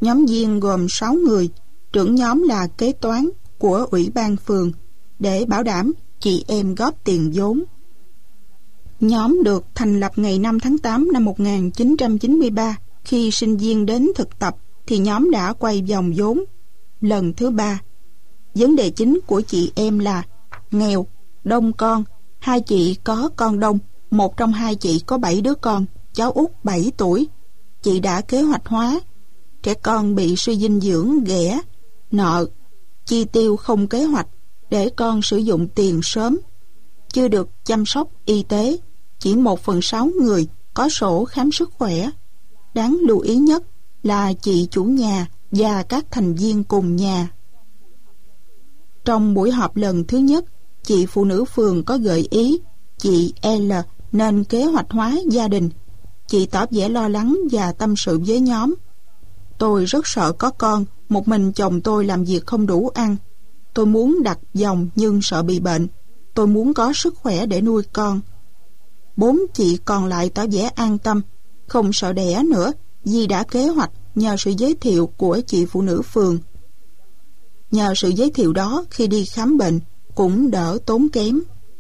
Nhóm viên gồm 6 người, trưởng nhóm là kế toán của ủy ban phường để bảo đảm chị em góp tiền vốn. Nhóm được thành lập ngày 5 tháng 8 năm 1993. Khi sinh viên đến thực tập thì nhóm đã quay vòng vốn lần thứ 3. Vấn đề chính của chị em là nghèo, đông con. 2 chị có con đông, một trong 2 chị có 7 đứa con, cháu út 7 tuổi. Chị đã kế hoạch hóa. Trẻ con bị suy dinh dưỡng, ghẻ, nợ, chi tiêu không kế hoạch để con sử dụng tiền sớm. Chưa được chăm sóc y tế, chỉ 1/6 người có sổ khám sức khỏe. Đáng lưu ý nhất là chị chủ nhà và các thành viên cùng nhà. Trong buổi họp lần thứ nhất, chị phụ nữ phường có gợi ý chị L nên kế hoạch hóa gia đình. Chị tỏ vẻ lo lắng và tâm sự với nhóm. Tôi rất sợ có con, một mình chồng tôi làm việc không đủ ăn. Tôi muốn đặt vòng nhưng sợ bị bệnh. Tôi muốn có sức khỏe để nuôi con. 4 chị còn lại tỏ vẻ an tâm, không sợ đẻ nữa vì đã kế hoạch nhờ sự giới thiệu của chị phụ nữ phường. Nhờ sự giới thiệu đó, khi đi khám bệnh cũng đỡ tốn kém.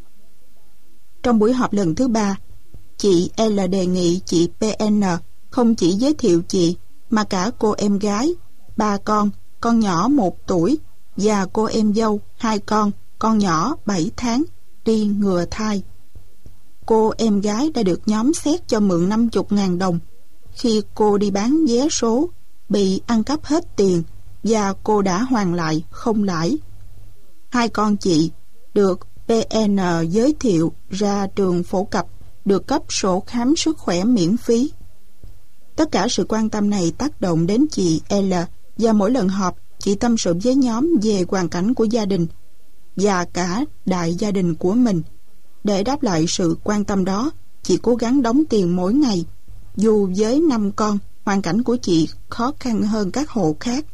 Trong buổi họp lần thứ 3, chị L đề nghị chị PN không chỉ giới thiệu chị mà cả cô em gái, 3 con nhỏ 1 tuổi và cô em dâu 2 con nhỏ 7 tháng đi ngừa thai. Cô em gái đã được nhóm xét cho mượn 50.000 đồng khi cô đi bán vé số, bị ăn cắp hết tiền và cô đã hoàn lại không lãi. 2 con chị được PN giới thiệu ra trường phổ cập, được cấp sổ khám sức khỏe miễn phí. Tất cả sự quan tâm này tác động đến chị L, và mỗi lần họp, chị tâm sự với nhóm về hoàn cảnh của gia đình và cả đại gia đình của mình. Để đáp lại sự quan tâm đó, chị cố gắng đóng tiền mỗi ngày. Dù với 5 con, hoàn cảnh của chị khó khăn hơn các hộ khác.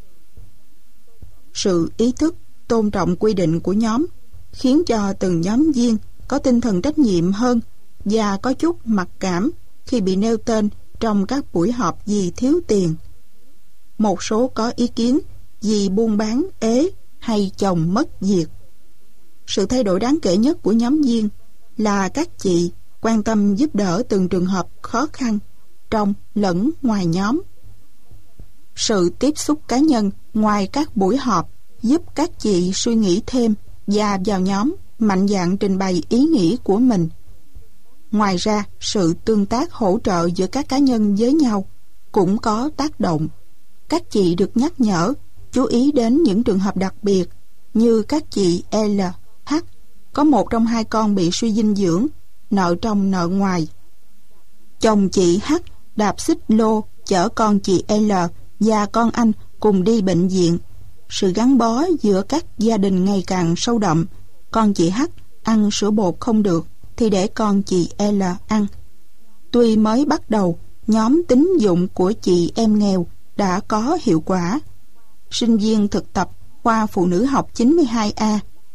Sự ý thức, tôn trọng quy định của nhóm khiến cho từng nhóm viên có tinh thần trách nhiệm hơn và có chút mặc cảm khi bị nêu tên trong các buổi họp vì thiếu tiền. Một số có ý kiến vì buôn bán ế hay chồng mất việc. Sự thay đổi đáng kể nhất của nhóm viên là các chị quan tâm giúp đỡ từng trường hợp khó khăn trong lẫn ngoài nhóm. Sự tiếp xúc cá nhân ngoài các buổi họp giúp các chị suy nghĩ thêm và vào nhóm mạnh dạn trình bày ý nghĩ của mình. Ngoài ra, sự tương tác hỗ trợ giữa các cá nhân với nhau cũng có tác động. Các chị được nhắc nhở chú ý đến những trường hợp đặc biệt như các chị L, H, có một trong 2 con bị suy dinh dưỡng, nợ trong nợ ngoài. Chồng chị H đạp xích lô chở con chị L và con anh cùng đi bệnh viện. Sự gắn bó giữa các gia đình ngày càng sâu đậm. Con chị H ăn sữa bột không được thì để con chị L ăn. Tuy mới bắt đầu, nhóm tín dụng của chị em nghèo đã có hiệu quả. Sinh viên thực tập khoa phụ nữ học 92A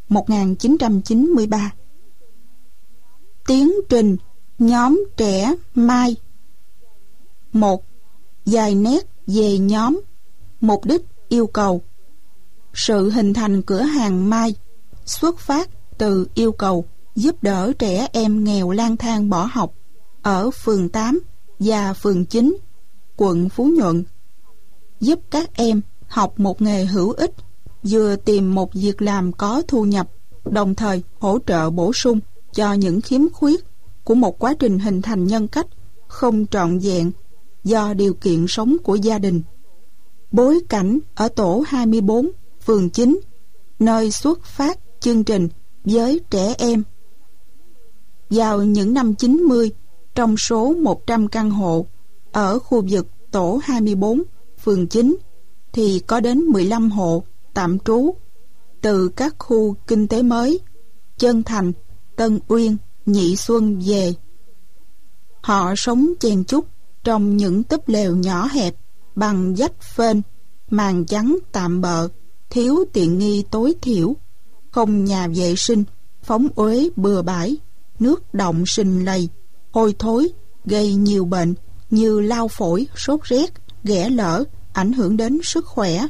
1993. Tiến trình nhóm trẻ Mai. 1. Vài nét về nhóm. Mục đích yêu cầu. Sự hình thành cửa hàng Mai xuất phát từ yêu cầu giúp đỡ trẻ em nghèo lang thang bỏ học ở phường 8 và phường 9, quận Phú Nhuận. Giúp các em học một nghề hữu ích, vừa tìm một việc làm có thu nhập, đồng thời hỗ trợ bổ sung cho những khiếm khuyết của một quá trình hình thành nhân cách không trọn vẹn do điều kiện sống của gia đình. Bối cảnh ở tổ 24, phường 9, nơi xuất phát chương trình với trẻ em. Vào những năm 90, trong số 100 căn hộ ở khu vực tổ 24, phường 9, thì có đến 15 hộ tạm trú từ các khu kinh tế mới Chân Thành, Tân Uyên, Nhị Xuân về. Họ sống chen chúc trong những túp lều nhỏ hẹp bằng vách phên, màn trắng tạm bợ, thiếu tiện nghi tối thiểu, không nhà vệ sinh, phóng uế bừa bãi, nước đọng sình lầy, hôi thối, gây nhiều bệnh như lao phổi, sốt rét, ghẻ lở, ảnh hưởng đến sức khỏe.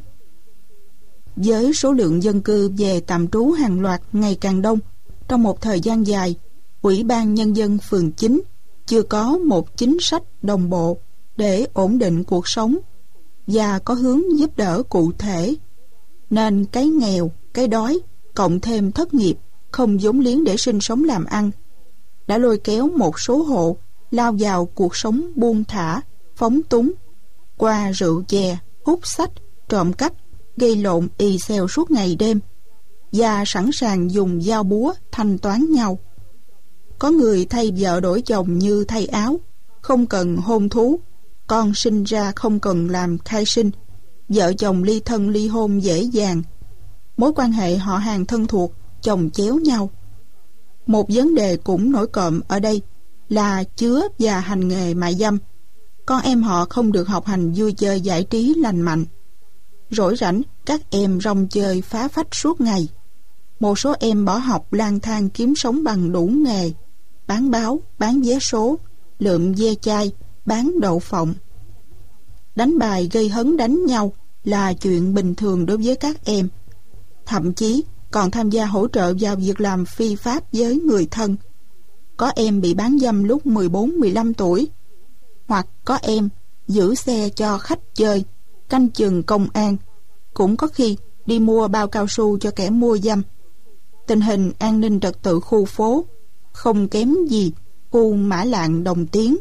Với số lượng dân cư về tạm trú hàng loạt ngày càng đông, trong một thời gian dài, Ủy ban Nhân dân phường 9 chưa có một chính sách đồng bộ để ổn định cuộc sống và có hướng giúp đỡ cụ thể, nên cái nghèo, cái đói cộng thêm thất nghiệp, không vốn liếng để sinh sống làm ăn đã lôi kéo một số hộ lao vào cuộc sống buông thả, phóng túng qua rượu chè, hút sách, trộm cắp, gây lộn ì xèo suốt ngày đêm và sẵn sàng dùng dao búa thanh toán nhau. Có người thay vợ đổi chồng như thay áo, không cần hôn thú, con sinh ra không cần làm khai sinh, vợ chồng ly thân ly hôn dễ dàng, mối quan hệ họ hàng thân thuộc chồng chéo nhau. Một vấn đề cũng nổi cộm ở đây là chứa và hành nghề mại dâm. Con em họ không được học hành vui chơi giải trí lành mạnh. Rỗi rảnh, các em rong chơi phá phách suốt ngày. Một số em bỏ học lang thang kiếm sống bằng đủ nghề: bán báo, bán vé số, lượm ve chai, bán đậu phộng. Đánh bài gây hấn đánh nhau là chuyện bình thường đối với các em. Thậm chí còn tham gia hỗ trợ vào việc làm phi pháp với người thân. Có em bị bán dâm lúc 14-15 tuổi. Hoặc có em giữ xe cho khách chơi, canh chừng công an, cũng có khi đi mua bao cao su cho kẻ mua dâm. Tình hình an ninh trật tự khu phố không kém gì khu Mã Lạng Đồng Tiến.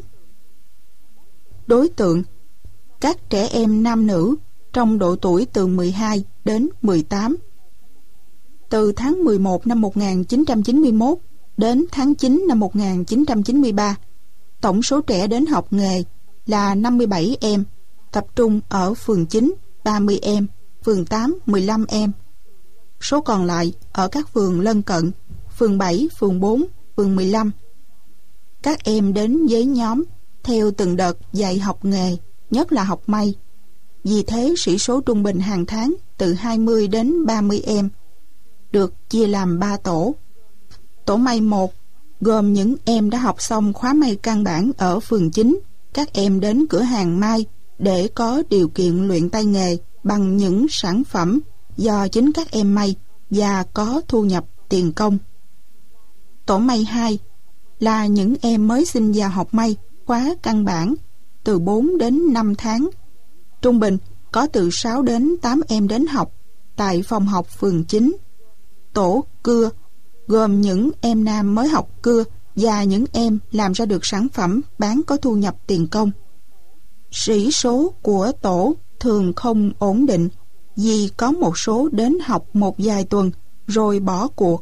Đối tượng: các trẻ em nam nữ trong độ tuổi từ 12 đến 18. Từ tháng 11 năm 1991 đến tháng 9 năm 1993, tổng số trẻ đến học nghề là 57 em, tập trung ở phường 9 30 em, phường 8 15 em. Số còn lại ở các phường lân cận, phường 7, phường 4, phường 15. Các em đến với nhóm theo từng đợt dạy học nghề, nhất là học may. Vì thế sĩ số trung bình hàng tháng từ 20 đến 30 em, được chia làm 3 tổ. Tổ may 1 gồm những em đã học xong khóa may căn bản ở phường 9. Các em đến cửa hàng may để có điều kiện luyện tay nghề bằng những sản phẩm do chính các em may và có thu nhập tiền công. Tổ may 2 là những em mới xin vào học may khóa căn bản từ 4 đến 5 tháng. Trung bình có từ 6 đến 8 em đến học tại phòng học phường 9. Tổ cưa gồm những em nam mới học cưa và những em làm ra được sản phẩm bán có thu nhập tiền công. Sĩ số của tổ thường không ổn định vì có một số đến học một vài tuần rồi bỏ cuộc.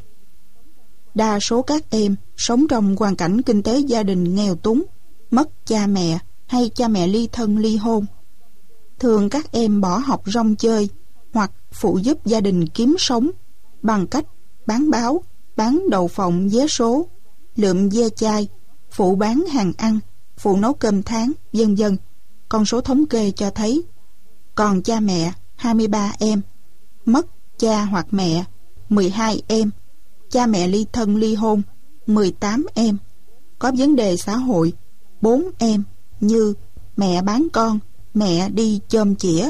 Đa số các em sống trong hoàn cảnh kinh tế gia đình nghèo túng, mất cha mẹ hay cha mẹ ly thân ly hôn. Thường các em bỏ học rong chơi hoặc phụ giúp gia đình kiếm sống bằng cách bán báo, bán đậu phộng vé số, lượm ve chai, phụ bán hàng ăn, phụ nấu cơm tháng, vân vân. Con số thống kê cho thấy còn cha mẹ 23 em, mất cha hoặc mẹ 12 em, cha mẹ ly thân ly hôn 18 em, có vấn đề xã hội 4 em như mẹ bán con, mẹ đi chôm chĩa.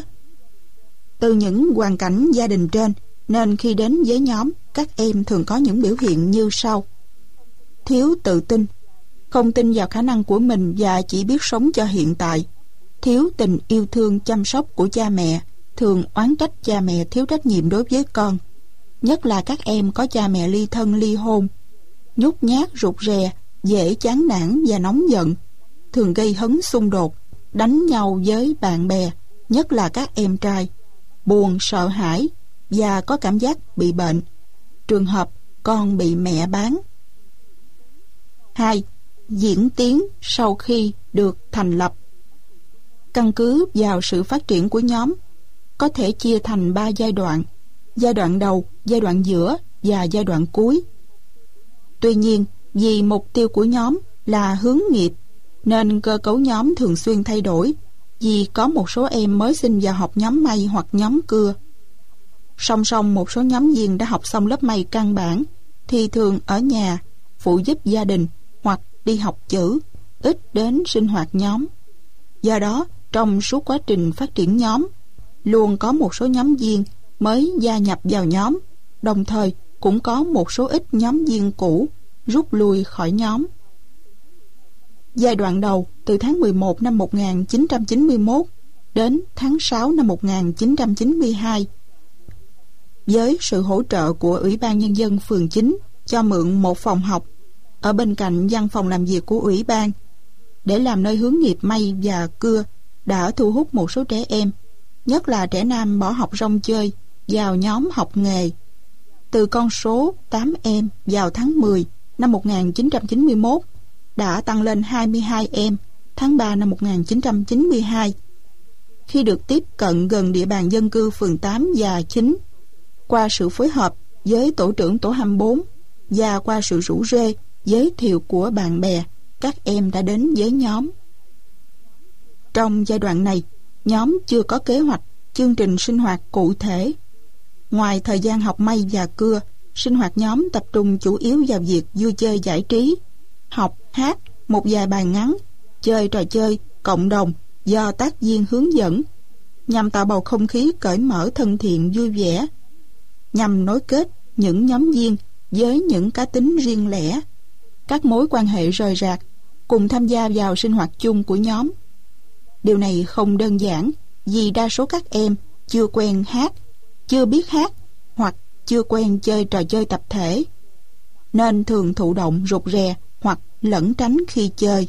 Từ những hoàn cảnh gia đình trên nên khi đến với nhóm, các em thường có những biểu hiện như sau: thiếu tự tin, không tin vào khả năng của mình và chỉ biết sống cho hiện tại; thiếu tình yêu thương chăm sóc của cha mẹ, thường oán trách cha mẹ thiếu trách nhiệm đối với con, nhất là các em có cha mẹ ly thân ly hôn; nhút nhát rụt rè, dễ chán nản và nóng giận, thường gây hấn xung đột, đánh nhau với bạn bè, nhất là các em trai; buồn, sợ hãi và có cảm giác bị bệnh, trường hợp con bị mẹ bán. 2. Diễn tiến sau khi được thành lập. Căn cứ vào sự phát triển của nhóm, có thể chia thành 3 giai đoạn: giai đoạn đầu, giai đoạn giữa và giai đoạn cuối. Tuy nhiên, vì mục tiêu của nhóm là hướng nghiệp, nên cơ cấu nhóm thường xuyên thay đổi, vì có một số em mới xin vào học nhóm may hoặc nhóm cưa. Song song một số nhóm viên đã học xong lớp may căn bản thì thường ở nhà phụ giúp gia đình hoặc đi học chữ, ít đến sinh hoạt nhóm. Do đó, trong suốt quá trình phát triển nhóm, luôn có một số nhóm viên mới gia nhập vào nhóm, đồng thời cũng có một số ít nhóm viên cũ rút lui khỏi nhóm. Giai đoạn đầu từ tháng 11 năm 1991 đến tháng 6 năm 1992, với sự hỗ trợ của Ủy ban Nhân dân phường 9 cho mượn một phòng học ở bên cạnh văn phòng làm việc của Ủy ban để làm nơi hướng nghiệp may và cưa, đã thu hút một số trẻ em, nhất là trẻ nam bỏ học rong chơi, vào nhóm học nghề. Từ con số 8 em vào tháng 10 năm 1991 đã tăng lên 22 em tháng 3 năm 1992. Khi được tiếp cận gần địa bàn dân cư phường 8 và 9, qua sự phối hợp với tổ trưởng tổ 24 và qua sự rủ rê, giới thiệu của bạn bè, các em đã đến với nhóm. Trong giai đoạn này, nhóm chưa có kế hoạch, chương trình sinh hoạt cụ thể. Ngoài thời gian học may và cưa, sinh hoạt nhóm tập trung chủ yếu vào việc vui chơi giải trí, học, hát, một vài bài ngắn, chơi trò chơi, cộng đồng do tác viên hướng dẫn, nhằm tạo bầu không khí cởi mở thân thiện vui vẻ, nhằm nối kết những nhóm viên với những cá tính riêng lẻ, các mối quan hệ rời rạc, cùng tham gia vào sinh hoạt chung của nhóm. Điều này không đơn giản vì đa số các em chưa quen hát, chưa biết hát hoặc chưa quen chơi trò chơi tập thể, nên thường thụ động rụt rè hoặc lẩn tránh khi chơi.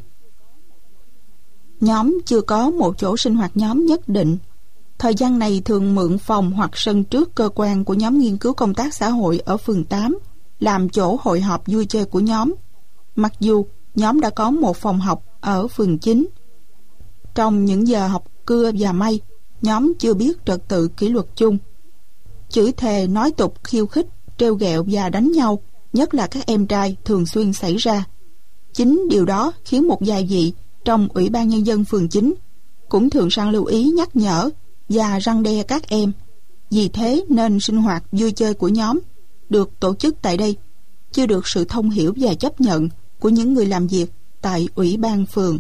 Nhóm chưa có một chỗ sinh hoạt nhóm nhất định. Thời gian này thường mượn phòng hoặc sân trước cơ quan của nhóm nghiên cứu công tác xã hội ở phường 8 làm chỗ hội họp vui chơi của nhóm, mặc dù nhóm đã có một phòng học ở phường 9. Trong những giờ học cưa và may, nhóm chưa biết trật tự kỷ luật chung. Chửi thề, nói tục, khiêu khích, trêu ghẹo và đánh nhau, nhất là các em trai, thường xuyên xảy ra. Chính điều đó khiến một vài vị trong Ủy ban Nhân dân phường 9 cũng thường sang lưu ý, nhắc nhở và răn đe các em. Vì thế nên sinh hoạt vui chơi của nhóm được tổ chức tại đây chưa được sự thông hiểu và chấp nhận của những người làm việc tại Ủy ban phường.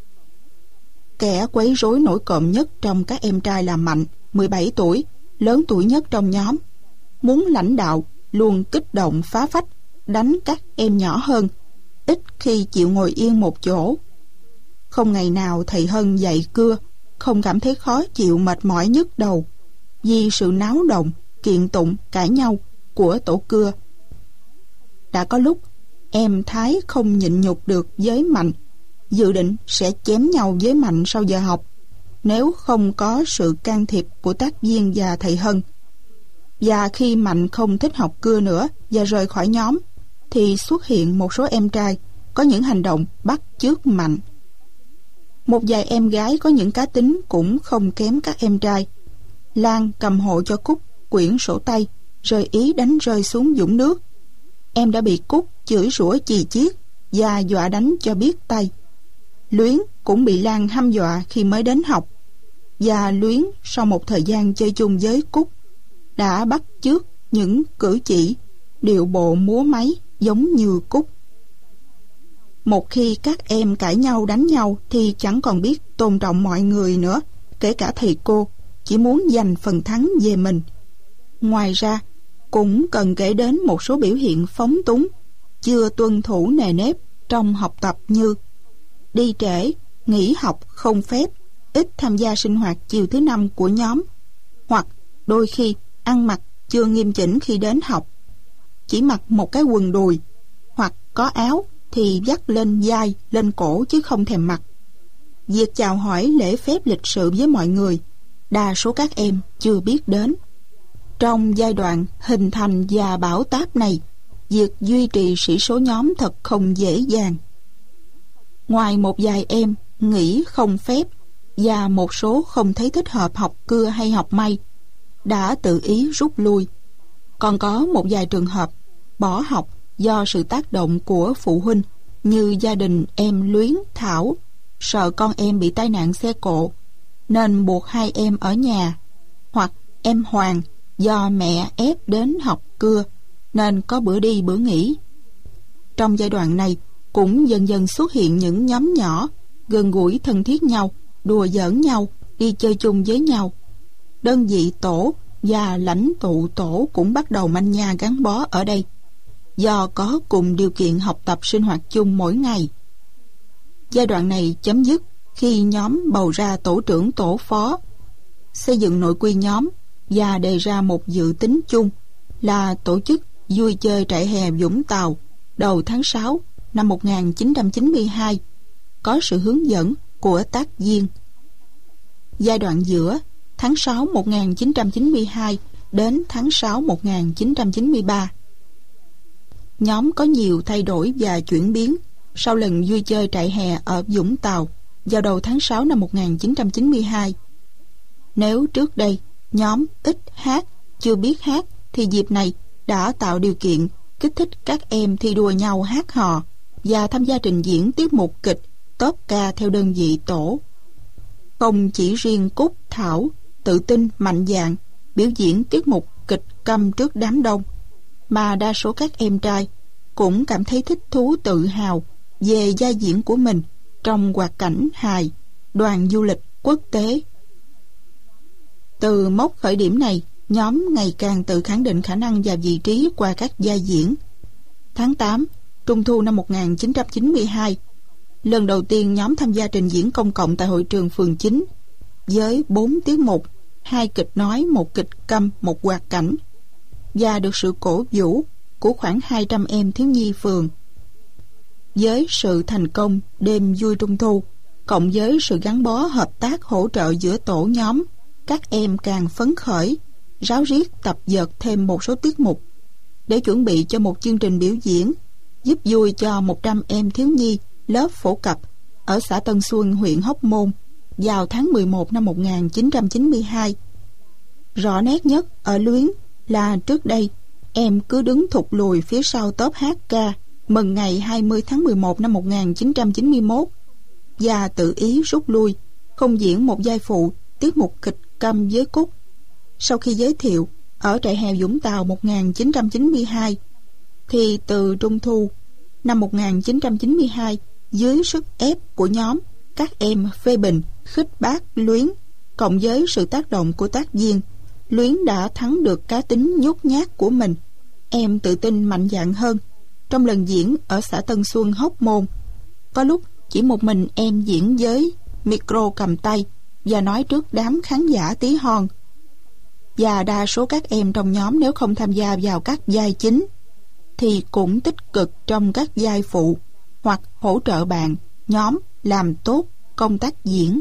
Kẻ quấy rối nổi cộm nhất trong các em trai là Mạnh, 17 tuổi, lớn tuổi nhất trong nhóm. Muốn lãnh đạo, luôn kích động phá phách, đánh các em nhỏ hơn, ít khi chịu ngồi yên một chỗ. Không ngày nào thầy Hân dạy cưa không cảm thấy khó chịu, mệt mỏi nhức đầu vì sự náo động, kiện tụng, cãi nhau của tổ cưa. Đã có lúc em Thái không nhịn nhục được với Mạnh, dự định sẽ chém nhau với Mạnh sau giờ học nếu không có sự can thiệp của tác viên và thầy Hân. Và khi Mạnh không thích học cưa nữa và rời khỏi nhóm, thì xuất hiện một số em trai có những hành động bắt chước Mạnh. Một vài em gái có những cá tính cũng không kém các em trai. Lan cầm hộ cho Cúc quyển sổ tay, rồi ý đánh rơi xuống vũng nước. Em đã bị Cúc chửi rủa chì chiết và dọa đánh cho biết tay. Luyến cũng bị Lan hăm dọa khi mới đến học, và Luyến sau một thời gian chơi chung với Cúc đã bắt chước những cử chỉ, điệu bộ múa máy giống như Cúc. Một khi các em cãi nhau đánh nhau thì chẳng còn biết tôn trọng mọi người nữa, kể cả thầy cô, chỉ muốn giành phần thắng về mình. Ngoài ra cũng cần kể đến một số biểu hiện phóng túng, chưa tuân thủ nề nếp trong học tập như đi trễ, nghỉ học không phép, ít tham gia sinh hoạt chiều thứ năm của nhóm, hoặc đôi khi ăn mặc chưa nghiêm chỉnh khi đến học, chỉ mặc một cái quần đùi, hoặc có áo thì vắt lên vai, lên cổ chứ không thèm mặc. Việc chào hỏi lễ phép lịch sự với mọi người, đa số các em chưa biết đến. Trong giai đoạn hình thành và bảo táp này, việc duy trì sĩ số nhóm thật không dễ dàng. Ngoài một vài em nghĩ không phép và một số không thấy thích hợp học cưa hay học may, đã tự ý rút lui, còn có một vài trường hợp bỏ học do sự tác động của phụ huynh, như gia đình em Luyến, Thảo sợ con em bị tai nạn xe cộ nên buộc hai em ở nhà, hoặc em Hoàng do mẹ ép đến học cưa nên có bữa đi bữa nghỉ. Trong giai đoạn này cũng dần dần xuất hiện những nhóm nhỏ gần gũi thân thiết nhau, đùa giỡn nhau, đi chơi chung với nhau. đơn vị tổ và lãnh tụ tổ cũng bắt đầu manh nha gắn bó ở đây, do có cùng điều kiện học tập sinh hoạt chung mỗi ngày. Giai đoạn này chấm dứt khi nhóm bầu ra tổ trưởng tổ phó, xây dựng nội quy nhóm và đề ra một dự tính chung là tổ chức vui chơi trại hè Vũng Tàu đầu tháng 6 năm 1992, có sự hướng dẫn của tác viên. Giai đoạn giữa tháng 6 1992 đến tháng 6 1993, nhóm có nhiều thay đổi và chuyển biến sau lần vui chơi trại hè ở Vũng Tàu vào đầu tháng 6 năm 1992. Nếu trước đây nhóm ít hát, chưa biết hát, thì dịp này đã tạo điều kiện kích thích các em thi đua nhau hát hò và tham gia trình diễn tiết mục kịch, tốp ca theo đơn vị tổ. Không chỉ riêng Cúc, Thảo tự tin mạnh dạn biểu diễn tiết mục kịch câm trước đám đông, mà đa số các em trai cũng cảm thấy thích thú tự hào về vai diễn của mình trong hoạt cảnh hài đoàn du lịch quốc tế. Từ mốc khởi điểm này, nhóm ngày càng tự khẳng định khả năng và vị trí qua các vai diễn. Tháng 8, Trung thu năm 1992, lần đầu tiên nhóm tham gia trình diễn công cộng tại hội trường phường 9 với 4 tiết mục, 2 kịch nói, 1 kịch câm, 1 hoạt cảnh, và được sự cổ vũ của khoảng 200 em thiếu nhi phường. Với sự thành công đêm vui Trung thu, cộng với sự gắn bó hợp tác hỗ trợ giữa tổ nhóm, các em càng phấn khởi, ráo riết tập dượt thêm một số tiết mục để chuẩn bị cho một chương trình biểu diễn giúp vui cho 100 em thiếu nhi lớp phổ cập ở xã Tân Xuân, huyện Hóc Môn vào tháng 11 năm 1992. Rõ nét nhất ở Luyến là trước đây em cứ đứng thụt lùi phía sau tốp hát ca mừng ngày 20 tháng 11 năm 1991 và tự ý rút lui, không diễn một vai phụ tiết mục kịch câm với Cúc. Sau khi giới thiệu ở trại hè Vũng Tàu 1992, thì từ Trung thu năm 1992, dưới sức ép của nhóm, các em phê bình, khích bác Luyến, cộng với sự tác động của tác viên, Luyến đã thắng được cá tính nhút nhát của mình. Em tự tin mạnh dạn hơn. Trong lần diễn ở xã Tân Xuân, Hóc Môn, có lúc chỉ một mình em diễn với micro cầm tay và nói trước đám khán giả tí hon. Và đa số các em trong nhóm nếu không tham gia vào các vai chính thì cũng tích cực trong các vai phụ hoặc hỗ trợ bạn nhóm làm tốt công tác diễn.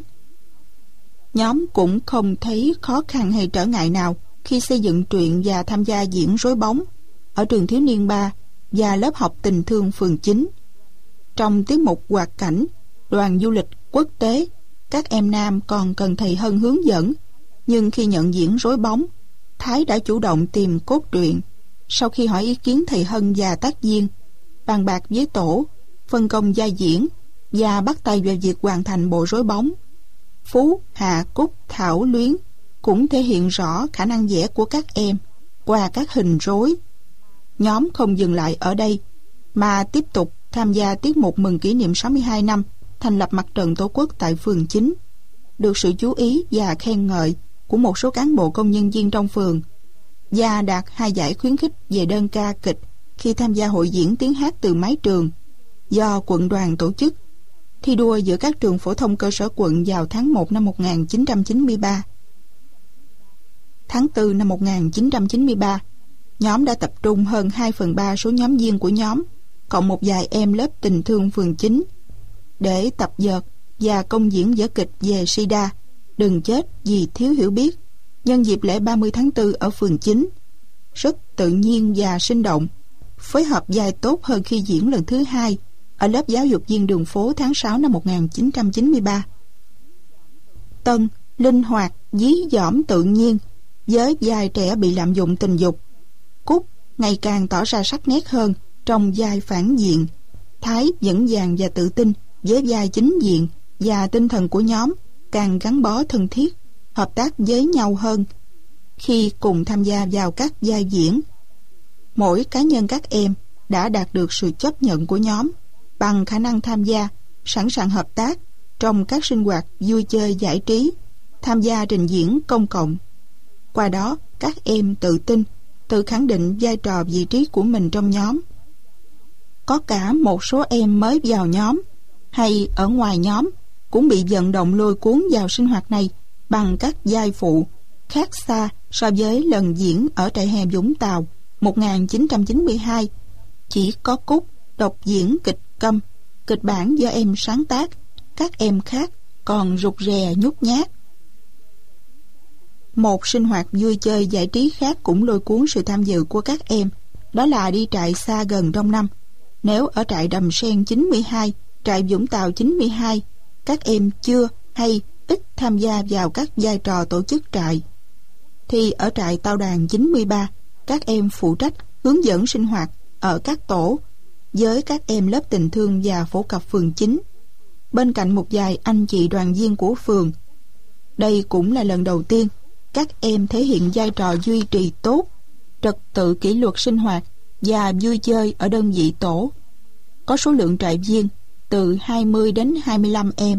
Nhóm cũng không thấy khó khăn hay trở ngại nào khi xây dựng truyện và tham gia diễn rối bóng ở trường thiếu niên 3 và lớp học tình thương phường 9. Trong tiết mục hoạt cảnh đoàn du lịch quốc tế, các em nam còn cần thầy Hân hướng dẫn, nhưng khi nhận diễn rối bóng, Thái đã chủ động tìm cốt truyện. Sau khi hỏi ý kiến thầy Hân và tác viên, bàn bạc với tổ, phân công vai diễn và bắt tay vào việc hoàn thành bộ rối bóng, Phú, Hạ, Cúc, Thảo, Luyến cũng thể hiện rõ khả năng vẽ của các em qua các hình rối. Nhóm không dừng lại ở đây mà tiếp tục tham gia tiết mục mừng kỷ niệm 62 năm thành lập Mặt trận Tổ quốc tại phường 9, được sự chú ý và khen ngợi của một số cán bộ công nhân viên trong phường, và đạt 2 giải khuyến khích về đơn ca kịch khi tham gia hội diễn tiếng hát từ mái trường do quận đoàn tổ chức, thi đua giữa các trường phổ thông cơ sở quận vào tháng 1 năm 1993. Tháng 4 năm 1993, nhóm đã tập trung hơn 2/3 số nhóm viên của nhóm, cộng một vài em lớp tình thương phường 9, để tập dượt và công diễn vở kịch về SIDA, đừng chết vì thiếu hiểu biết, nhân dịp lễ 30 tháng 4 ở phường 9. Rất tự nhiên và sinh động, phối hợp vai tốt hơn khi diễn lần thứ 2 ở lớp giáo dục viên đường phố tháng 6 năm 1993. Tân, linh hoạt, dí dỏm tự nhiên với vai trẻ bị lạm dụng tình dục. Cúc ngày càng tỏ ra sắc nét hơn trong vai phản diện. Thái vững vàng và tự tin với vai chính diện, và tinh thần của nhóm càng gắn bó thân thiết, hợp tác với nhau hơn khi cùng tham gia vào các vai diễn. Mỗi cá nhân các em đã đạt được sự chấp nhận của nhóm bằng khả năng tham gia, sẵn sàng hợp tác trong các sinh hoạt vui chơi giải trí, tham gia trình diễn công cộng. Qua đó, các em tự tin, tự khẳng định vai trò vị trí của mình trong nhóm. Có cả một số em mới vào nhóm hay ở ngoài nhóm cũng bị vận động lôi cuốn vào sinh hoạt này bằng các vai phụ, khác xa so với lần diễn ở trại hè Vũng Tàu 1992. Chỉ có Cúc độc diễn kịch câm, kịch bản do em sáng tác, các em khác còn rụt rè nhút nhát. Một sinh hoạt vui chơi giải trí khác cũng lôi cuốn sự tham dự của các em, đó là đi trại xa gần trong năm. Nếu ở trại Đầm Sen 92, trại Vũng Tàu 92, các em chưa hay ít tham gia vào các vai trò tổ chức trại, thì ở trại Tao Đàn 93, các em phụ trách hướng dẫn sinh hoạt ở các tổ với các em lớp tình thương và phổ cập phường 9, bên cạnh một vài anh chị đoàn viên của phường. Đây cũng là lần đầu tiên các em thể hiện vai trò duy trì tốt trật tự kỷ luật sinh hoạt và vui chơi ở đơn vị tổ. Có số lượng trại viên từ 20 đến 25 em.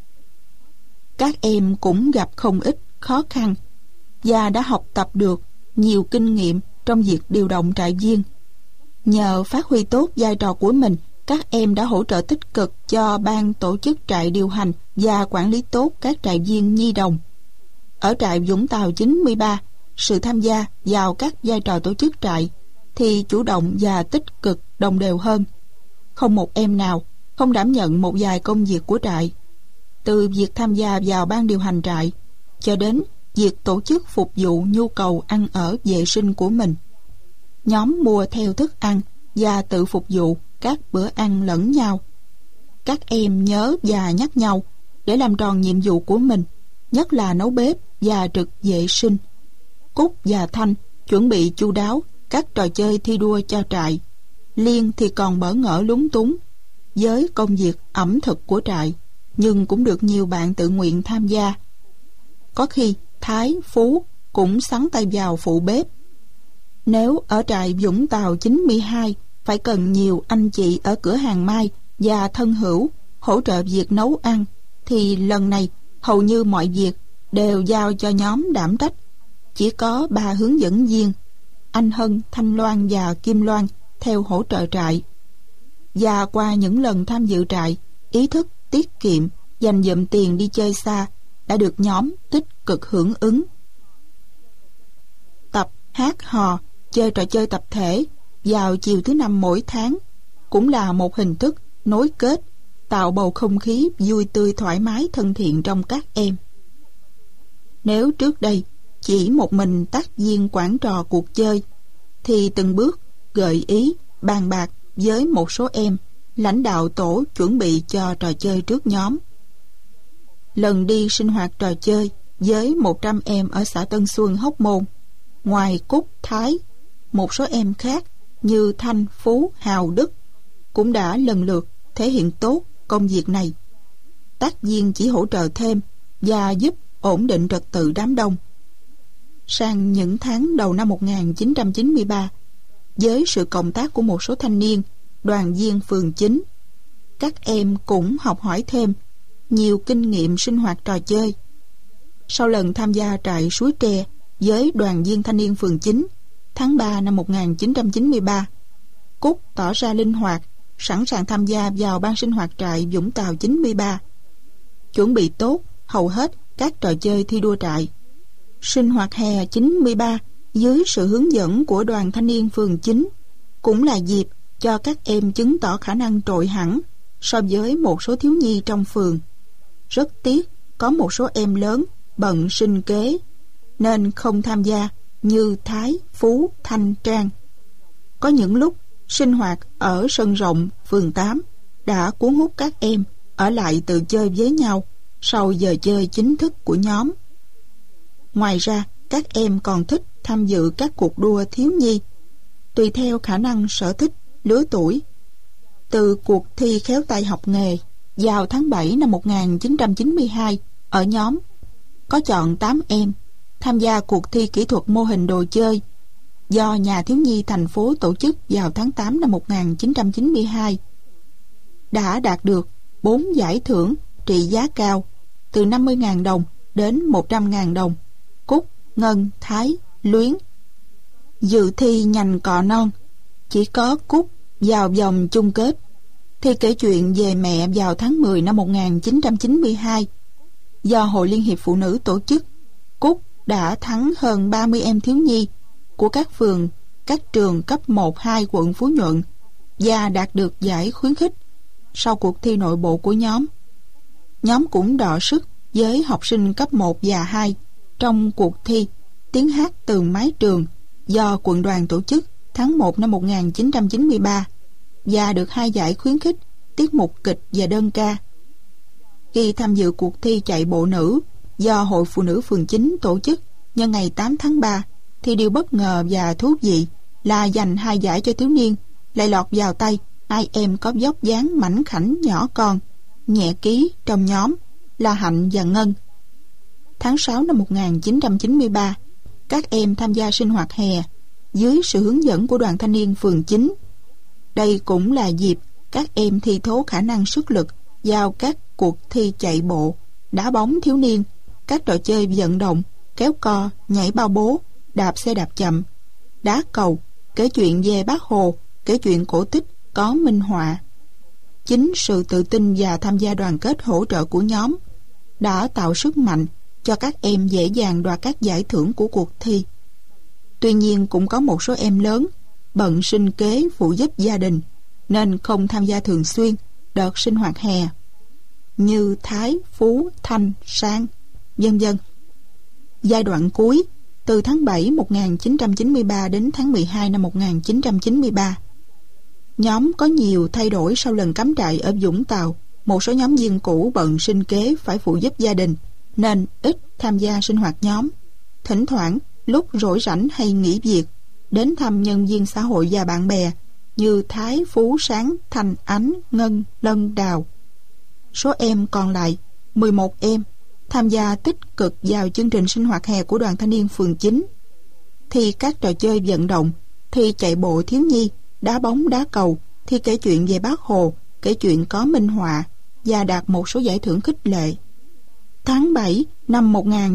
Các em cũng gặp không ít khó khăn và đã học tập được nhiều kinh nghiệm trong việc điều động trại viên. Nhờ phát huy tốt vai trò của mình, các em đã hỗ trợ tích cực cho ban tổ chức trại điều hành và quản lý tốt các trại viên nhi đồng. Ở trại Vũng Tàu 93, sự tham gia vào các vai trò tổ chức trại thì chủ động và tích cực đồng đều hơn. Không một em nào không đảm nhận một vài công việc của trại, từ việc tham gia vào ban điều hành trại cho đến việc tổ chức phục vụ nhu cầu ăn ở vệ sinh của mình. Nhóm mua theo thức ăn và tự phục vụ các bữa ăn lẫn nhau. Các em nhớ và nhắc nhau để làm tròn nhiệm vụ của mình, nhất là nấu bếp và trực vệ sinh. Cúc và Thanh chuẩn bị chu đáo các trò chơi thi đua cho trại. Liên thì còn bỡ ngỡ lúng túng với công việc ẩm thực của trại, nhưng cũng được nhiều bạn tự nguyện tham gia. Có khi Thái, Phú cũng xắn tay vào phụ bếp. Nếu ở trại Vũng Tàu 92 phải cần nhiều anh chị ở cửa hàng mai và thân hữu hỗ trợ việc nấu ăn, thì lần này hầu như mọi việc đều giao cho nhóm đảm trách. Chỉ có 3 hướng dẫn viên, anh Hân, Thanh Loan và Kim Loan, theo hỗ trợ trại. Và qua những lần tham dự trại, ý thức tiết kiệm, dành dụm tiền đi chơi xa đã được nhóm tích cực hưởng ứng. Tập hát hò, chơi trò chơi tập thể vào chiều thứ Năm mỗi tháng cũng là một hình thức nối kết, tạo bầu không khí vui tươi thoải mái thân thiện trong các em. Nếu trước đây chỉ một mình tác viên quản trò cuộc chơi, thì từng bước gợi ý, bàn bạc với một số em, lãnh đạo tổ chuẩn bị cho trò chơi trước nhóm. Lần đi sinh hoạt trò chơi với 100 em ở xã Tân Xuân, Hóc Môn, ngoài Cúc, Thái, một số em khác như Thanh, Phú, Hào, Đức cũng đã lần lượt thể hiện tốt công việc này. Tác viên chỉ hỗ trợ thêm và giúp ổn định trật tự đám đông. Sang những tháng đầu năm 1993, với sự cộng tác của một số thanh niên, đoàn viên phường 9, các em cũng học hỏi thêm nhiều kinh nghiệm sinh hoạt trò chơi. Sau lần tham gia trại Suối Tre với đoàn viên thanh niên phường 9 tháng 3 năm 1993, Cúc tỏ ra linh hoạt, sẵn sàng tham gia vào ban sinh hoạt trại Vũng Tàu 93, chuẩn bị tốt hầu hết các trò chơi thi đua trại. Sinh hoạt hè 93 dưới sự hướng dẫn của đoàn thanh niên phường 9 cũng là dịp cho các em chứng tỏ khả năng trội hẳn so với một số thiếu nhi trong phường. Rất tiếc có một số em lớn bận sinh kế nên không tham gia như Thái, Phú, Thanh, Trang. Có những lúc sinh hoạt ở sân rộng phường 8 đã cuốn hút các em ở lại tự chơi với nhau sau giờ chơi chính thức của nhóm. Ngoài ra, các em còn thích tham dự các cuộc đua thiếu nhi tùy theo khả năng sở thích, lứa tuổi. Từ cuộc thi khéo tay học nghề vào tháng 7 năm 1992, ở nhóm có chọn 8 em tham gia cuộc thi kỹ thuật mô hình đồ chơi do Nhà thiếu nhi thành phố tổ chức vào tháng 8 năm 1992. Đã đạt được 4 giải thưởng trị giá cao từ 50.000 đồng đến 100.000 đồng. Cúc Ngân, Thái, Luyến. Dự thi nhành cọ non, chỉ có Cúc vào vòng chung kết. Thi kể chuyện về mẹ vào tháng 10 năm 1992 do Hội Liên hiệp Phụ nữ tổ chức. Cúc đã thắng hơn 30 em thiếu nhi của các phường, các trường cấp 1, 2 quận Phú Nhuận và đạt được giải khuyến khích. Sau cuộc thi nội bộ của nhóm cũng đọ sức với học sinh cấp 1 và 2 trong cuộc thi tiếng hát từ mái trường do quận đoàn tổ chức tháng 1 năm 1993 và được 2 giải khuyến khích tiết mục kịch và đơn ca. Khi tham dự cuộc thi chạy bộ nữ do Hội Phụ nữ phường 9 tổ chức nhân ngày 8 tháng 3 thì điều bất ngờ và thú vị là giành 2 giải cho thiếu niên lại lọt vào tay 2 em có vóc dáng mảnh khảnh nhỏ con, nhẹ ký trong nhóm là Hạnh và Ngân. Tháng 6 năm 1993, các em tham gia sinh hoạt hè dưới sự hướng dẫn của đoàn thanh niên phường 9. Đây cũng là dịp các em thi thố khả năng sức lực vào các cuộc thi chạy bộ, đá bóng thiếu niên, các trò chơi vận động, kéo co, nhảy bao bố, đạp xe đạp chậm, đá cầu, kể chuyện về Bác Hồ, kể chuyện cổ tích có minh họa. Chính sự tự tin và tham gia đoàn kết hỗ trợ của nhóm đã tạo sức mạnh cho các em dễ dàng đoạt các giải thưởng của cuộc thi. Tuy nhiên cũng có một số em lớn bận sinh kế phụ giúp gia đình nên không tham gia thường xuyên đợt sinh hoạt hè như Thái, Phú, Thanh, Sang, vân vân. Giai đoạn cuối từ tháng 7 1993 đến tháng 12 năm 1993, nhóm có nhiều thay đổi sau lần cắm trại ở Vũng Tàu. Một số nhóm viên cũ bận sinh kế phải phụ giúp gia đình nên ít tham gia sinh hoạt nhóm. Thỉnh thoảng lúc rỗi rảnh hay nghỉ việc đến thăm nhân viên xã hội và bạn bè như Thái, Phú, Sáng, Thanh, Ánh, Ngân, Lân, Đào. Số em còn lại 11 em tham gia tích cực vào chương trình sinh hoạt hè của đoàn thanh niên phường 9, thi các trò chơi vận động, thi chạy bộ thiếu nhi, đá bóng đá cầu, thi kể chuyện về Bác Hồ, kể chuyện có minh họa và đạt một số giải thưởng khích lệ. Tháng 7 năm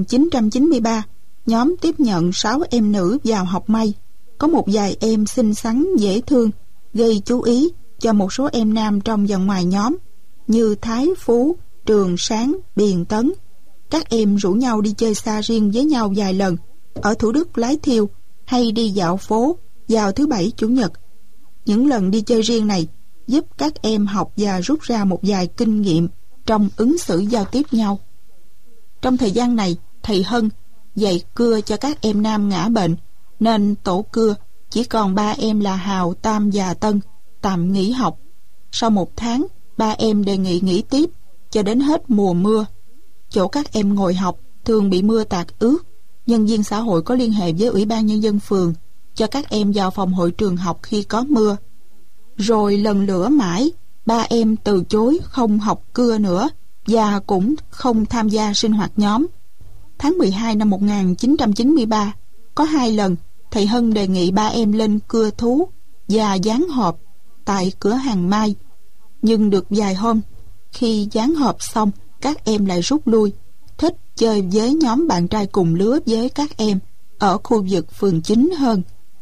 1993, nhóm tiếp nhận 6 em nữ vào học may. Có một vài em xinh xắn dễ thương gây chú ý cho một số em nam trong và ngoài nhóm như Thái, Phú, Trường, Sáng, Biền, Tấn. Các em rủ nhau đi chơi xa riêng với nhau vài lần ở Thủ Đức, Lái Thiêu hay đi dạo phố vào thứ Bảy, Chủ nhật. Những lần đi chơi riêng này giúp các em học và rút ra một vài kinh nghiệm trong ứng xử giao tiếp nhau. Trong thời gian này, thầy Hân dạy cưa cho các em nam ngã bệnh nên tổ cưa chỉ còn 3 em là Hào, Tam và Tân tạm nghỉ học. Sau 1 tháng, 3 em đề nghị nghỉ tiếp cho đến hết mùa mưa. Chỗ các em ngồi học thường bị mưa tạt ướt. Nhân viên xã hội có liên hệ với Ủy ban Nhân dân phường cho các em vào phòng hội trường học khi có mưa. Rồi lần lữa mãi, 3 em từ chối không học cưa nữa và cũng không tham gia sinh hoạt nhóm. Tháng 12 năm 1993, có 2 lần thầy Hân đề nghị 3 em lên cưa thú và dán hộp tại cửa hàng Mai. Nhưng được vài hôm, khi dán hộp xong, các em lại rút lui, thích chơi với nhóm bạn trai cùng lứa với các em ở khu vực phường 9 hơn.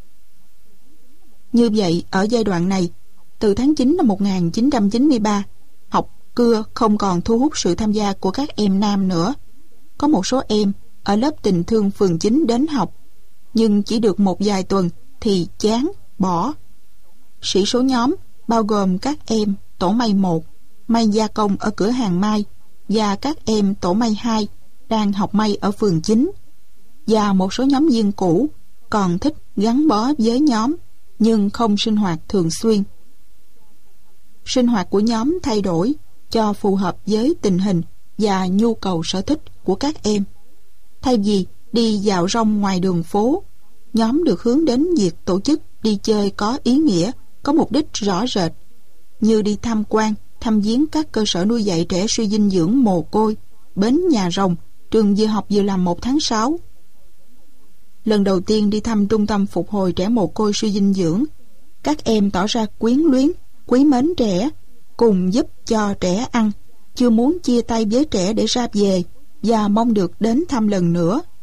Như vậy, ở giai đoạn này, từ tháng 9 năm 1993, học cưa không còn thu hút sự tham gia của các em nam nữa. Có một số em ở lớp tình thương phường 9 đến học, nhưng chỉ được một vài tuần thì chán, bỏ. Sĩ số nhóm bao gồm các em tổ may 1, may gia công ở cửa hàng Mai, và các em tổ may 2 đang học may ở phường 9, và một số nhóm viên cũ còn thích gắn bó với nhóm nhưng không sinh hoạt thường xuyên. Sinh hoạt của nhóm thay đổi cho phù hợp với tình hình và nhu cầu sở thích của các em. Thay vì đi dạo rong ngoài đường phố, nhóm được hướng đến việc tổ chức đi chơi có ý nghĩa, có mục đích rõ rệt, như đi tham quan, thăm viếng các cơ sở nuôi dạy trẻ suy dinh dưỡng mồ côi, bến Nhà Rồng, trường vừa học vừa làm 1 tháng 6. Lần đầu tiên đi thăm trung tâm phục hồi trẻ mồ côi suy dinh dưỡng, các em tỏ ra quyến luyến, quý mến trẻ, cùng giúp cho trẻ ăn, chưa muốn chia tay với trẻ để ra về và mong được đến thăm lần nữa.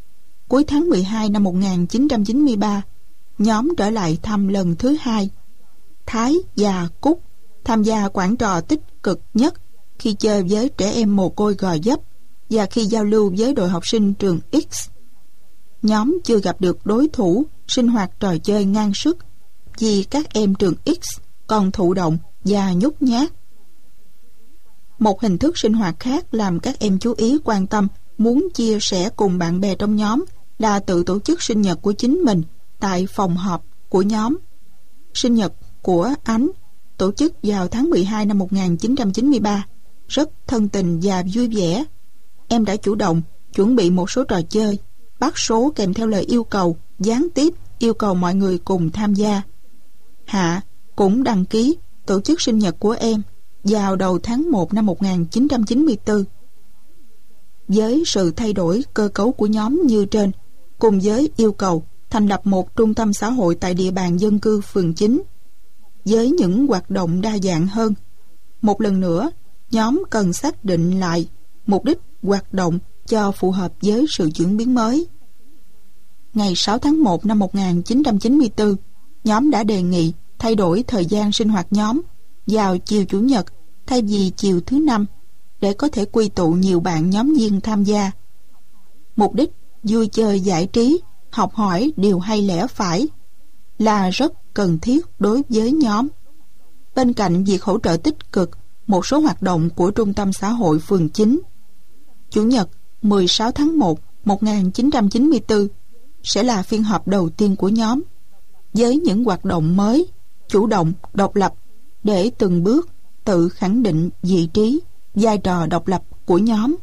cuối tháng 12 năm 1993, nhóm trở lại thăm lần thứ hai. Thái và Cúc tham gia quản trò tích cực nhất khi chơi với trẻ em mồ côi Gò Vấp và khi giao lưu với đội học sinh trường X. Nhóm chưa gặp được đối thủ sinh hoạt trò chơi ngang sức vì các em trường X còn thụ động và nhút nhát. Một hình thức sinh hoạt khác làm các em chú ý quan tâm, muốn chia sẻ cùng bạn bè trong nhóm là tự tổ chức sinh nhật của chính mình tại phòng họp của nhóm. Sinh nhật của Ánh tổ chức vào tháng 12 năm 1993 rất thân tình và vui vẻ. Em đã chủ động chuẩn bị một số trò chơi, bắt số kèm theo lời yêu cầu, gián tiếp yêu cầu mọi người cùng tham gia. Hạ cũng đăng ký tổ chức sinh nhật của em vào đầu tháng 1 năm 1994. Với sự thay đổi cơ cấu của nhóm như trên, cùng với yêu cầu thành lập một trung tâm xã hội tại địa bàn dân cư phường 9, với những hoạt động đa dạng hơn, một lần nữa, nhóm cần xác định lại mục đích hoạt động cho phù hợp với sự chuyển biến mới. Ngày 6 tháng 1 năm 1994, nhóm đã đề nghị thay đổi thời gian sinh hoạt nhóm vào chiều Chủ nhật thay vì chiều thứ Năm để có thể quy tụ nhiều bạn nhóm viên tham gia. Mục đích vui chơi giải trí, học hỏi điều hay lẽ phải là rất cần thiết đối với nhóm. Bên cạnh việc hỗ trợ tích cực một số hoạt động của Trung tâm xã hội phường 9, Chủ nhật 16 tháng 1 1994 sẽ là phiên họp đầu tiên của nhóm với những hoạt động mới, chủ động, độc lập để từng bước tự khẳng định vị trí, vai trò độc lập của nhóm.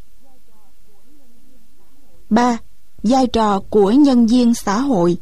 3. Vai trò của nhân viên xã hội.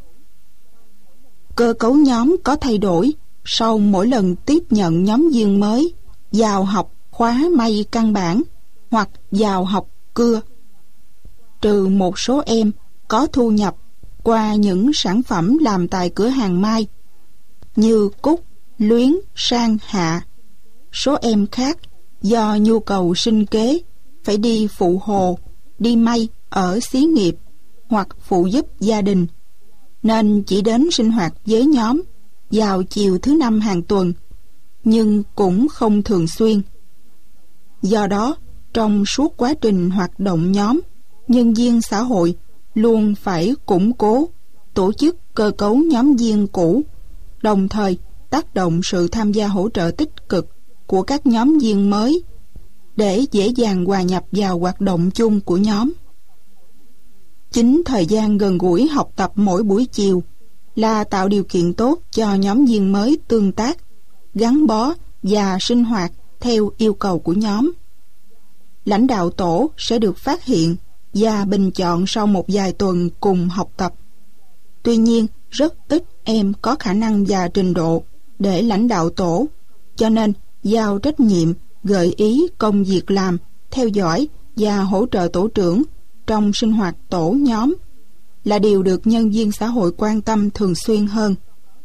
Cơ cấu nhóm có thay đổi sau mỗi lần tiếp nhận nhóm viên mới vào học khóa may căn bản hoặc vào học cưa. Trừ một số em có thu nhập qua những sản phẩm làm tại cửa hàng may như Cúc, Luyến, Sang, Hạ, số em khác do nhu cầu sinh kế phải đi phụ hồ, đi may ở xí nghiệp hoặc phụ giúp gia đình, nên chỉ đến sinh hoạt với nhóm vào chiều thứ Năm hàng tuần, nhưng cũng không thường xuyên. Do đó, trong suốt quá trình hoạt động nhóm, nhân viên xã hội luôn phải củng cố, tổ chức cơ cấu nhóm viên cũ, đồng thời tác động sự tham gia hỗ trợ tích cực của các nhóm viên mới để dễ dàng hòa nhập vào hoạt động chung của nhóm. Chính thời gian gần gũi học tập mỗi buổi chiều là tạo điều kiện tốt cho nhóm viên mới tương tác, gắn bó và sinh hoạt theo yêu cầu của nhóm. Lãnh đạo tổ sẽ được phát hiện và bình chọn sau một vài tuần cùng học tập. Tuy nhiên, rất ít em có khả năng và trình độ để lãnh đạo tổ, cho nên giao trách nhiệm, gợi ý công việc làm, theo dõi và hỗ trợ tổ trưởng trong sinh hoạt tổ nhóm là điều được nhân viên xã hội quan tâm thường xuyên hơn.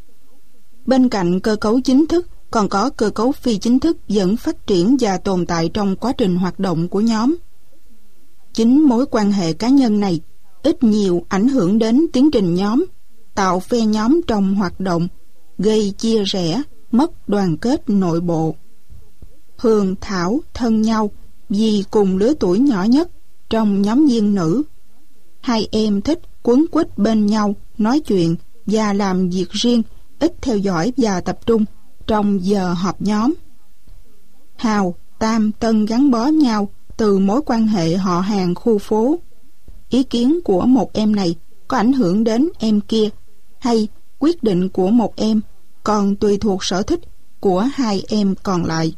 Bên cạnh cơ cấu chính thức, còn có cơ cấu phi chính thức vẫn phát triển và tồn tại trong quá trình hoạt động của nhóm. Chính mối quan hệ cá nhân này ít nhiều ảnh hưởng đến tiến trình nhóm, tạo phe nhóm trong hoạt động, gây chia rẽ, mất đoàn kết nội bộ. Hường, Thảo thân nhau vì cùng lứa tuổi nhỏ nhất trong nhóm viên nữ. Hai em thích quấn quýt bên nhau, nói chuyện và làm việc riêng, ít theo dõi và tập trung trong giờ họp nhóm. Hào, Tam, Tân gắn bó nhau từ mối quan hệ họ hàng khu phố. Ý kiến của một em này có ảnh hưởng đến em kia, hay quyết định của một em còn tùy thuộc sở thích của hai em còn lại.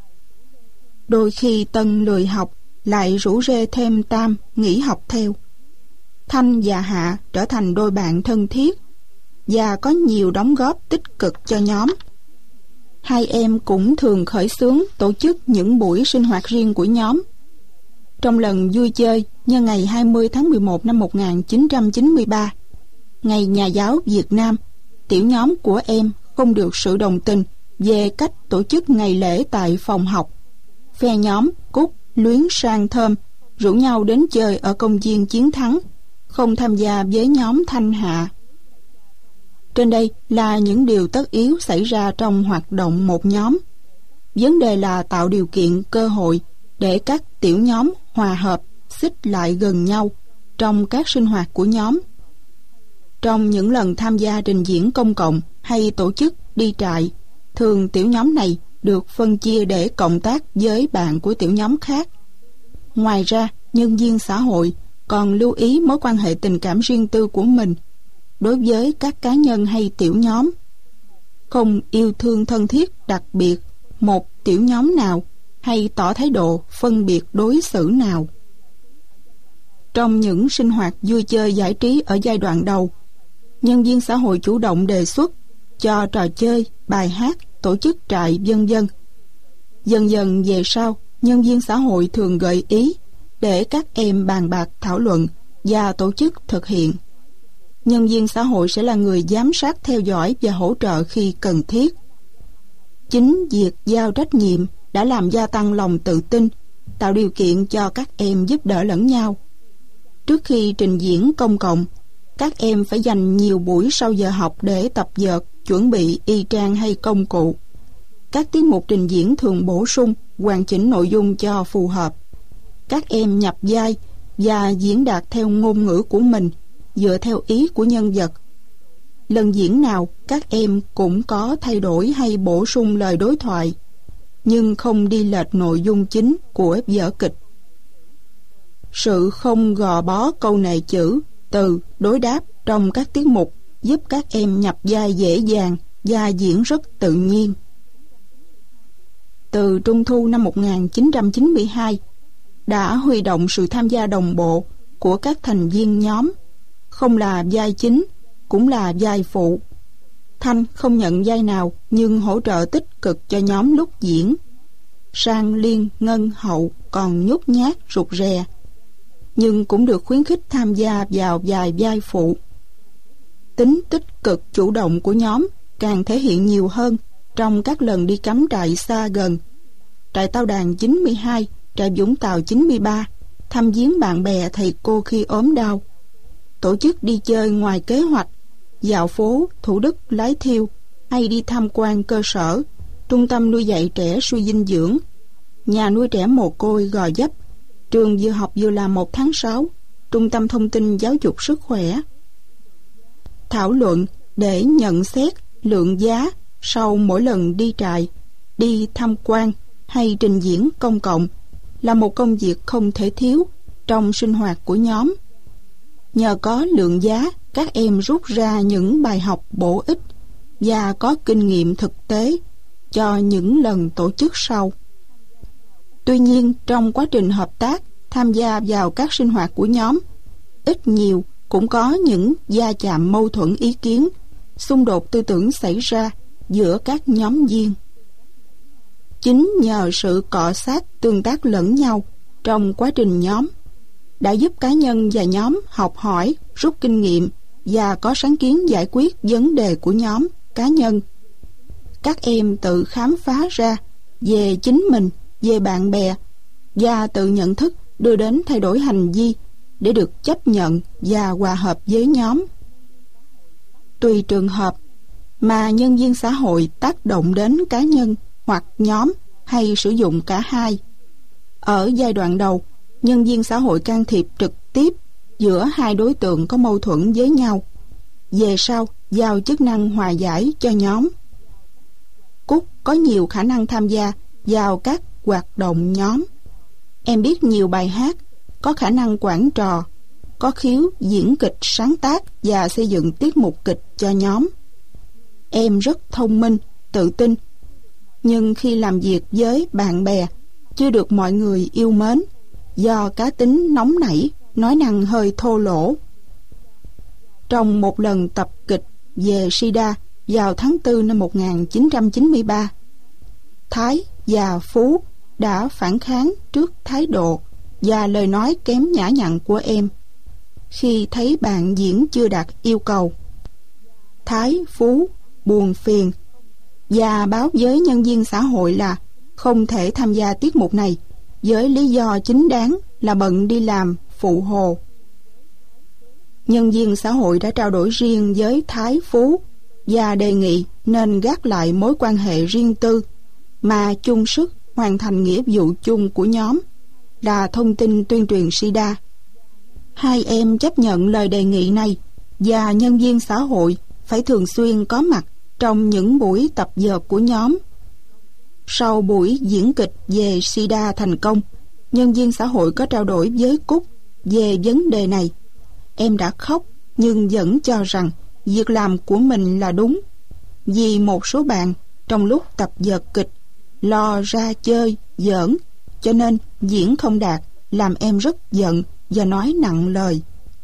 Đôi khi Tân lười học lại rủ rê thêm Tam nghỉ học theo. Thanh và Hạ trở thành đôi bạn thân thiết và có nhiều đóng góp tích cực cho nhóm. Hai em cũng thường khởi xướng tổ chức những buổi sinh hoạt riêng của nhóm. Trong lần vui chơi nhân ngày 20 tháng 11 năm 1993, Ngày Nhà giáo Việt Nam, tiểu nhóm của em không được sự đồng tình về cách tổ chức ngày lễ tại phòng học. Phe nhóm Cúc, Luyến, Sang, Thơm rủ nhau đến chơi ở công viên Chiến Thắng, không tham gia với nhóm thanh hạ. Trên đây là những điều tất yếu xảy ra trong hoạt động một nhóm. Vấn đề là tạo điều kiện cơ hội để các tiểu nhóm hòa hợp, xích lại gần nhau trong các sinh hoạt của nhóm. Trong những lần tham gia trình diễn công cộng hay tổ chức đi trại, thường tiểu nhóm này được phân chia để cộng tác với bạn của tiểu nhóm khác. Ngoài ra, nhân viên xã hội còn lưu ý mối quan hệ tình cảm riêng tư của mình đối với các cá nhân hay tiểu nhóm. Không yêu thương thân thiết đặc biệt một tiểu nhóm nào hay tỏ thái độ phân biệt đối xử nào. Trong những sinh hoạt vui chơi giải trí ở giai đoạn đầu, nhân viên xã hội chủ động đề xuất cho trò chơi, bài hát, tổ chức trại vân vân. Dần dần về sau, nhân viên xã hội thường gợi ý để các em bàn bạc thảo luận và tổ chức thực hiện. Nhân viên xã hội sẽ là người giám sát, theo dõi và hỗ trợ khi cần thiết. Chính việc giao trách nhiệm đã làm gia tăng lòng tự tin, tạo điều kiện cho các em giúp đỡ lẫn nhau. Trước khi trình diễn công cộng, các em phải dành nhiều buổi sau giờ học để tập vợt, chuẩn bị y trang hay công cụ. Các tiết mục trình diễn thường bổ sung, hoàn chỉnh nội dung cho phù hợp. Các em nhập vai và diễn đạt theo ngôn ngữ của mình, dựa theo ý của nhân vật. Lần diễn nào, các em cũng có thay đổi hay bổ sung lời đối thoại, nhưng không đi lệch nội dung chính của vở kịch. Sự không gò bó câu nệ chữ, từ, đối đáp trong các tiết mục giúp các em nhập vai dễ dàng và diễn rất tự nhiên. Từ Trung thu năm 1992, đã huy động sự tham gia đồng bộ của các thành viên nhóm, không là vai chính, cũng là vai phụ. Thanh không nhận vai nào nhưng hỗ trợ tích cực cho nhóm lúc diễn. Sang, Liên, Ngân, Hậu còn nhút nhát, rụt rè, nhưng cũng được khuyến khích tham gia vào vài vai phụ. Tính tích cực chủ động của nhóm càng thể hiện nhiều hơn trong các lần đi cắm trại xa gần. Trại Tao Đàn 92, trại Vũng Tàu 93, thăm viếng bạn bè thầy cô khi ốm đau, tổ chức đi chơi ngoài kế hoạch, dạo phố Thủ Đức Lái Thiêu, hay đi tham quan cơ sở, trung tâm nuôi dạy trẻ suy dinh dưỡng, nhà nuôi trẻ mồ côi Gò Vấp, trường vừa học vừa làm 1 tháng 6, trung tâm thông tin giáo dục sức khỏe. Thảo luận để nhận xét lượng giá sau mỗi lần đi trại, đi tham quan hay trình diễn công cộng là một công việc không thể thiếu trong sinh hoạt của nhóm. Nhờ có lượng giá, các em rút ra những bài học bổ ích và có kinh nghiệm thực tế cho những lần tổ chức sau. Tuy nhiên, trong quá trình hợp tác, tham gia vào các sinh hoạt của nhóm, ít nhiều cũng có những va chạm mâu thuẫn ý kiến, xung đột tư tưởng xảy ra giữa các nhóm viên. Chính nhờ sự cọ sát tương tác lẫn nhau trong quá trình nhóm đã giúp cá nhân và nhóm học hỏi, rút kinh nghiệm và có sáng kiến giải quyết vấn đề của nhóm, cá nhân. Các em tự khám phá ra về chính mình, về bạn bè và tự nhận thức đưa đến thay đổi hành vi để được chấp nhận và hòa hợp với nhóm. Tùy trường hợp mà nhân viên xã hội tác động đến cá nhân hoặc nhóm hay sử dụng cả hai. Ở giai đoạn đầu, nhân viên xã hội can thiệp trực tiếp giữa hai đối tượng có mâu thuẫn với nhau. Về sau, giao chức năng hòa giải cho nhóm. Cúc có nhiều khả năng tham gia vào các hoạt động nhóm. Em biết nhiều bài hát, có khả năng quản trò, có khiếu diễn kịch sáng tác và xây dựng tiết mục kịch cho nhóm. Em rất thông minh, tự tin, nhưng khi làm việc với bạn bè, chưa được mọi người yêu mến do cá tính nóng nảy, nói năng hơi thô lỗ. Trong một lần tập kịch về Sida vào tháng 4 năm 1993, Thái và Phú đã phản kháng trước thái độ và lời nói kém nhã nhặn của em khi thấy bạn diễn chưa đạt yêu cầu. Thái, Phú buồn phiền và báo với nhân viên xã hội là không thể tham gia tiết mục này với lý do chính đáng là bận đi làm phụ hồ. nhân viên xã hội đã trao đổi riêng với Thái Phú và đề nghị nên gác lại mối quan hệ riêng tư mà chung sức hoàn thành nghĩa vụ chung của nhóm là thông tin tuyên truyền SIDA. Hai em chấp nhận lời đề nghị này và nhân viên xã hội phải thường xuyên có mặt trong những buổi tập dượt của nhóm. Sau buổi diễn kịch về SIDA thành công, nhân viên xã hội có trao đổi với Cúc về vấn đề này. Em đã khóc nhưng vẫn cho rằng việc làm của mình là đúng, vì một số bạn trong lúc tập dượt kịch lo ra chơi, giỡn, cho nên diễn không đạt, làm em rất giận và nói nặng lời.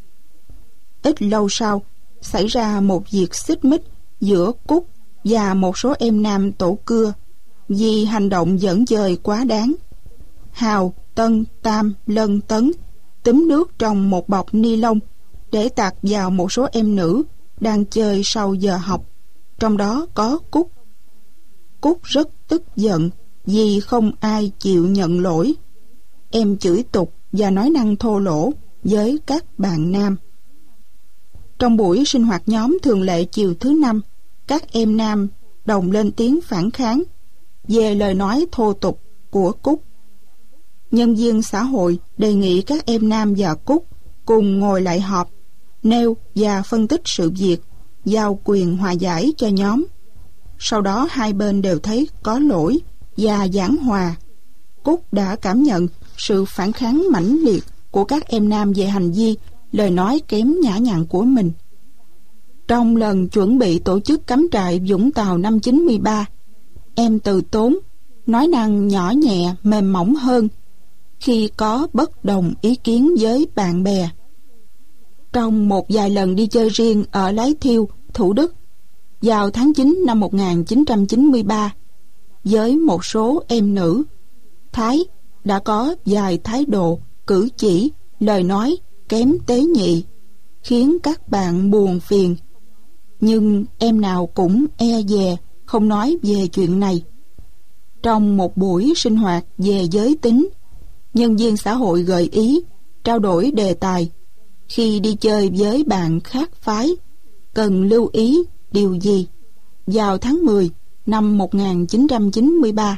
Ít lâu sau, xảy ra một việc xích mích giữa Cúc và một số em nam tổ cưa vì hành động giỡn dời quá đáng. Hào, Tân, Tam, Lân, Tấn túm nước trong một bọc ni lông để tạt vào một số em nữ đang chơi sau giờ học, trong đó có Cúc. Cúc rất tức giận vì không ai chịu nhận lỗi. Em chửi tục và nói năng thô lỗ với các bạn nam. Trong buổi sinh hoạt nhóm thường lệ chiều thứ năm, các em nam đồng lên tiếng phản kháng về lời nói thô tục của Cúc. Nhân viên xã hội đề nghị các em nam và Cúc cùng ngồi lại họp, nêu và phân tích sự việc, giao quyền hòa giải cho nhóm. Sau đó hai bên đều thấy có lỗi và giảng hòa. Cúc đã cảm nhận sự phản kháng mãnh liệt của các em nam về hành vi, lời nói kém nhã nhặn của mình. Trong lần chuẩn bị tổ chức cắm trại Vũng Tàu năm 93, em từ tốn, nói năng nhỏ nhẹ, mềm mỏng hơn khi có bất đồng ý kiến với bạn bè. Trong một vài lần đi chơi riêng ở Lái Thiêu, Thủ Đức, vào tháng 9 năm 1993, với một số em nữ, Thái đã có vài thái độ, cử chỉ, lời nói kém tế nhị, khiến các bạn buồn phiền. Nhưng em nào cũng e dè, không nói về chuyện này. Trong một buổi sinh hoạt về giới tính, nhân viên xã hội gợi ý trao đổi đề tài khi đi chơi với bạn khác phái cần lưu ý điều gì vào tháng 10 năm 1993.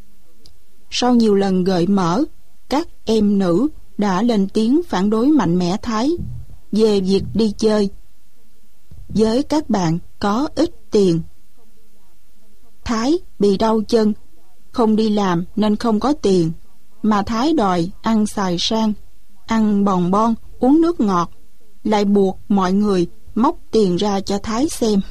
Sau nhiều lần gợi mở, các em nữ đã lên tiếng phản đối mạnh mẽ Thái về việc đi chơi với các bạn có ít tiền. Thái bị đau chân, không đi làm nên không có tiền, mà Thái đòi ăn xài sang, ăn bòn bon, uống nước ngọt, lại buộc mọi người móc tiền ra cho Thái xem.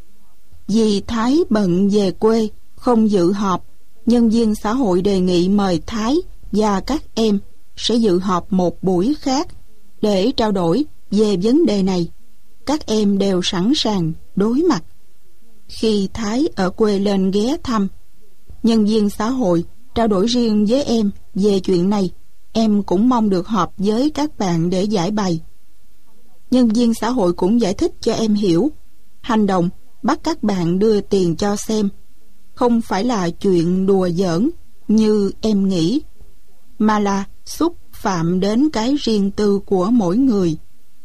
Vì Thái bận về quê, không dự họp, nhân viên xã hội đề nghị mời Thái và các em sẽ dự họp một buổi khác để trao đổi về vấn đề này. Các em đều sẵn sàng đối mặt. Khi Thái ở quê lên ghé thăm, nhân viên xã hội trao đổi riêng với em về chuyện này. Em cũng mong được họp với các bạn để giải bày. Nhân viên xã hội cũng giải thích cho em hiểu, hành động bắt các bạn đưa tiền cho xem không phải là chuyện đùa giỡn như em nghĩ, mà là xúc phạm đến cái riêng tư của mỗi người.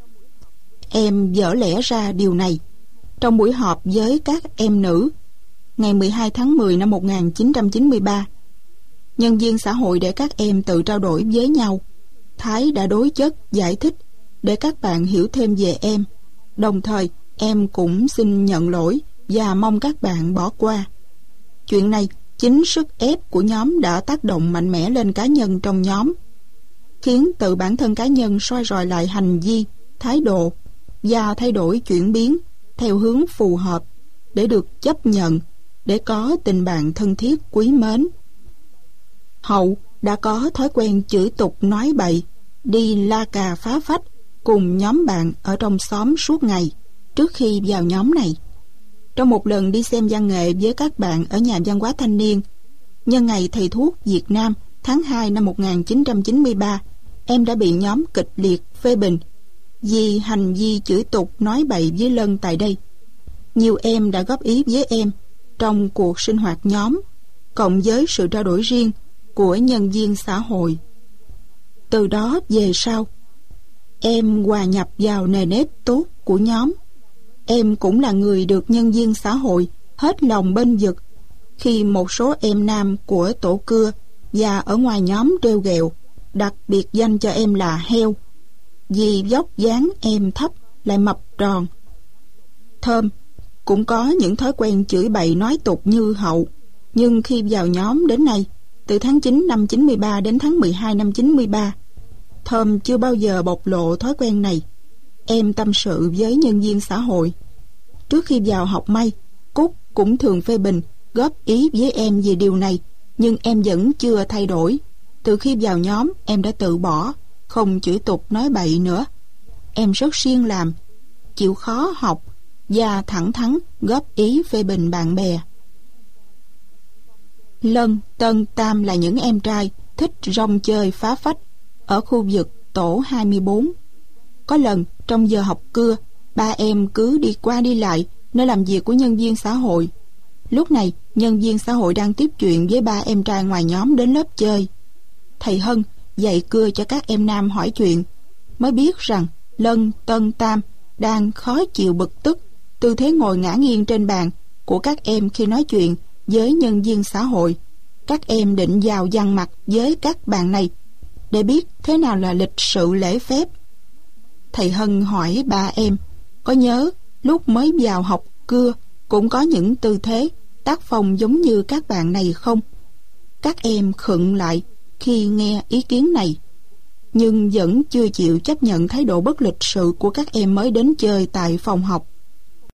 Em dở lẽ ra điều này trong buổi họp với các em nữ ngày 12 tháng 10 năm 1993. Nhân viên xã hội để các em tự trao đổi với nhau. Thái đã đối chất giải thích để các bạn hiểu thêm về em. Đồng thời em cũng xin nhận lỗi và mong các bạn bỏ qua. Chuyện này, chính sức ép của nhóm đã tác động mạnh mẽ lên cá nhân trong nhóm, khiến tự bản thân cá nhân soi rọi lại hành vi, thái độ và thay đổi chuyển biến theo hướng phù hợp để được chấp nhận, để có tình bạn thân thiết quý mến. Hậu đã có thói quen chửi tục nói bậy, đi la cà phá phách cùng nhóm bạn ở trong xóm suốt ngày trước khi vào nhóm này. Trong một lần đi xem văn nghệ với các bạn ở nhà văn hóa thanh niên nhân ngày thầy thuốc Việt Nam tháng 2 năm 1993, em đã bị nhóm kịch liệt phê bình vì hành vi chửi tục nói bậy với Lân tại đây. Nhiều em đã góp ý với em trong cuộc sinh hoạt nhóm, cộng với sự trao đổi riêng của nhân viên xã hội. Từ đó về sau, Em hòa nhập vào nề nếp tốt của nhóm. Em cũng là người được nhân viên xã hội hết lòng bênh vực khi một số em nam của tổ cưa và ở ngoài nhóm rêu ghẹo, đặt biệt danh cho em là heo, vì vóc dáng em thấp lại mập tròn. Thơm cũng có những thói quen chửi bậy nói tục như Hậu, nhưng khi vào nhóm đến nay, từ tháng 9 năm 93 đến tháng 12 năm 93, Thơm chưa bao giờ bộc lộ thói quen này. Em tâm sự với nhân viên xã hội. Trước khi vào học may, Cúc cũng thường phê bình, góp ý với em về điều này, nhưng em vẫn chưa thay đổi. Từ khi vào nhóm, em đã tự bỏ, không chửi tục nói bậy nữa. Em rất siêng làm, chịu khó học và thẳng thắn góp ý phê bình bạn bè. Lân, Tân, Tam là những em trai thích rong chơi phá phách ở khu vực tổ 24. Có lần trong giờ học cưa, ba em cứ đi qua đi lại nơi làm việc của nhân viên xã hội. Lúc này nhân viên xã hội đang tiếp chuyện với ba em trai ngoài nhóm đến lớp chơi. Thầy Hân dạy cưa cho các em nam hỏi chuyện, mới biết rằng Lân, Tân, Tam đang khó chịu bực tức tư thế ngồi ngả nghiêng trên bàn của các em khi nói chuyện với nhân viên xã hội. Các em định vào giằng mặt với các bạn này để biết thế nào là lịch sự lễ phép. Thầy Hân hỏi ba em có nhớ lúc mới vào học cưa cũng có những tư thế tác phong giống như các bạn này không? Các em khựng lại khi nghe ý kiến này, nhưng vẫn chưa chịu chấp nhận thái độ bất lịch sự của các em mới đến chơi tại phòng học.